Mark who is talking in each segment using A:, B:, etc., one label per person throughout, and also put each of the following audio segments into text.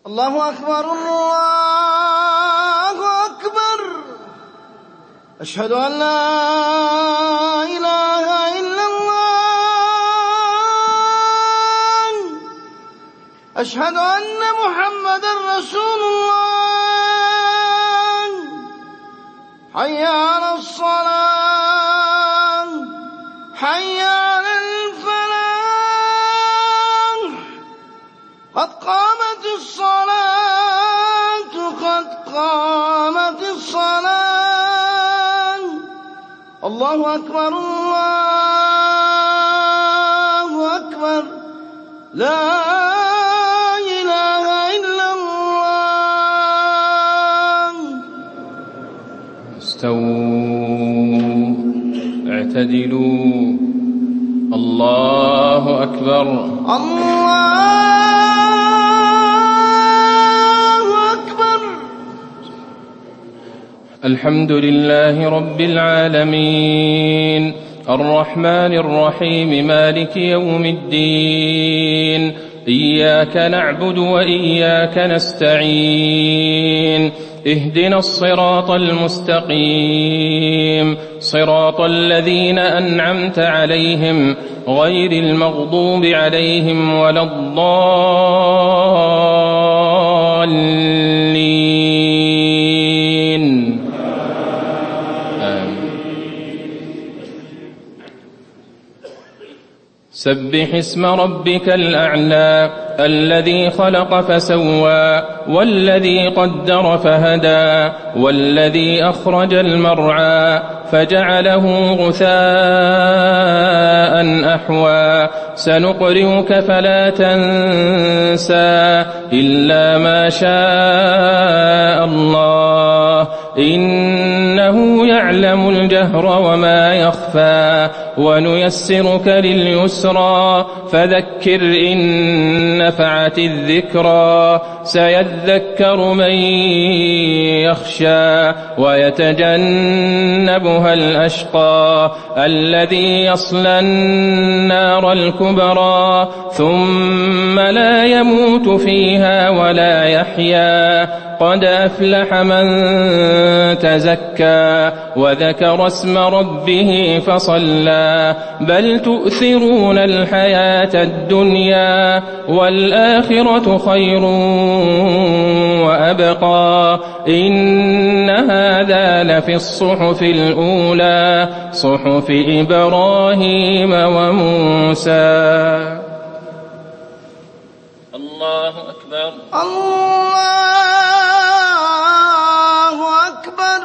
A: الله أكبر الله أكبر. أشهد أن لا إله إلا الله. أشهد أن محمدا رسول الله. حي على الصلاة حي على الفلاح. قد قامت الصلاة قد قامت الصلاة. الله أكبر الله أكبر. لا إله إلا الله.
B: استووا اعتدلوا. الله أكبر
A: الله أكبر.
B: الحمد لله رب العالمين الرحمن الرحيم مالك يوم الدين. إياك نعبد وإياك نستعين. اهدنا الصراط المستقيم صراط الذين أنعمت عليهم غير المغضوب عليهم ولا الضالين. آمين. سبح اسم ربك الأعلى الذي خلق فسوى والذي قدر فهدى والذي أخرج المرعى فجعله غثاء أحوى. سنقرئك فلا تنسى إلا ما شاء الله إنه يعلم الجهر وما يخفى. ونيسرك لليسرى فذكر إن نفعت الذكرى. سيذكر من يخشى ويتجنبها الأشقى الذي يصلى النار الكبرى ثم لا يموت فيها ولا يحيا. قد أفلح من تزكى وذكر اسم ربه فصلى. بل تؤثرون الحياة الدنيا والآخرة خير وأبقى. إن هذا لفي الصحف الأولى صحف إبراهيم وموسى. الله أكبر
A: الله أكبر.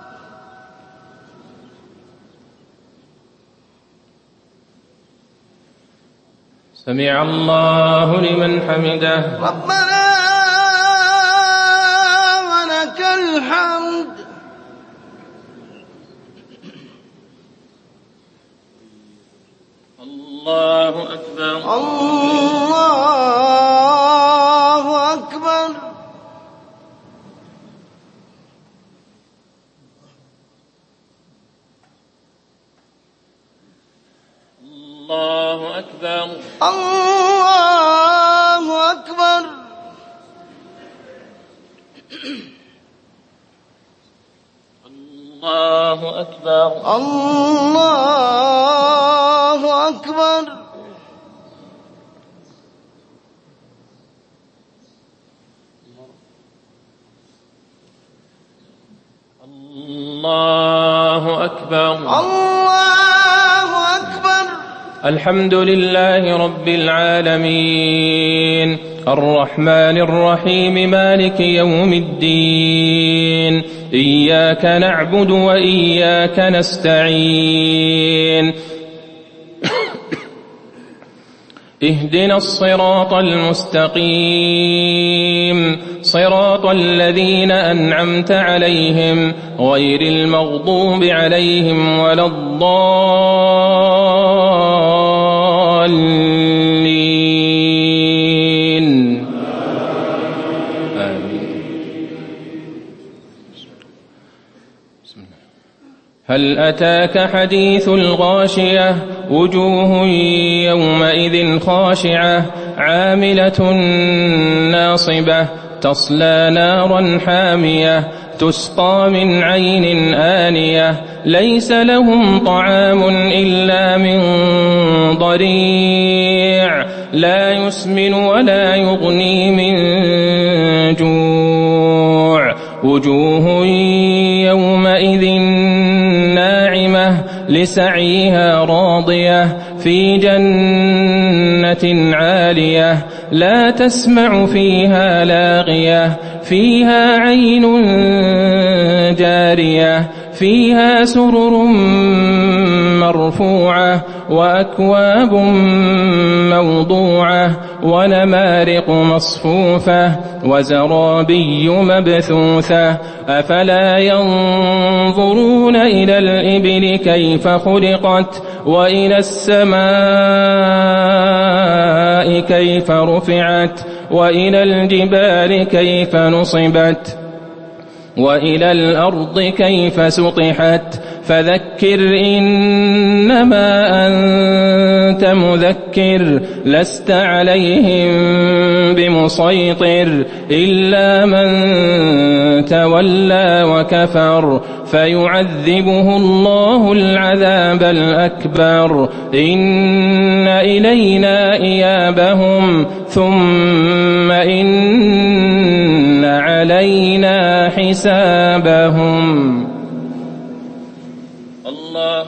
B: سمع الله لمن حمده.
A: ربنا ولك الحمد.
B: الله أكبر
A: الله أكبر.
B: الله أكبر
A: الله أكبر.
B: الله أكبر
A: الله أكبر.
B: الله أكبر
A: الله أكبر.
B: الحمد لله رب العالمين الرحمن الرحيم مالك يوم الدين. إياك نعبد وإياك نستعين. اهدنا الصراط المستقيم صراط الذين أنعمت عليهم غير المغضوب عليهم ولا الضالين. آمين. هل أتاك حديث الغاشية وجوه يومئذ خاشعة عاملة ناصبة تصلى نارا حامية تسقى من عين آنية ليس لهم طعام إلا من ضريع لا يسمن ولا يغني من جوع وجوه يومئذ ناعمة لسعيها راضية في جنة عالية لا تسمع فيها لاغية فيها عين جارية فيها سرر مرفوعة وأكواب موضوعة ونمارق مصفوفة وزرابي مبثوثة أفلا ينظرون إلى الإبل كيف خلقت وإلى السماء كيف رفعت وإلى الجبال كيف نصبت وإلى الأرض كيف سطحت فذكر إنما أنت مذكر لست عليهم بمسيطر إلا من تولى وكفر فيعذبه الله العذاب الأكبر إن إلينا إيابهم ثم إن علينا حسابهم الله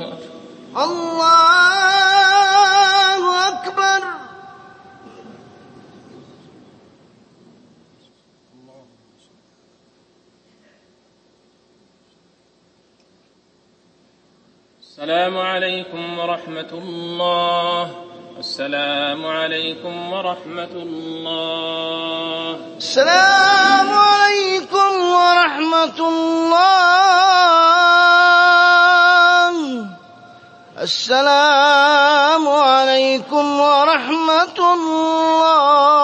A: أكبر.
B: السلام عليكم ورحمة الله. السلام عليكم ورحمة الله.
A: السلام عليكم ورحمة الله. السلام عليكم ورحمة الله.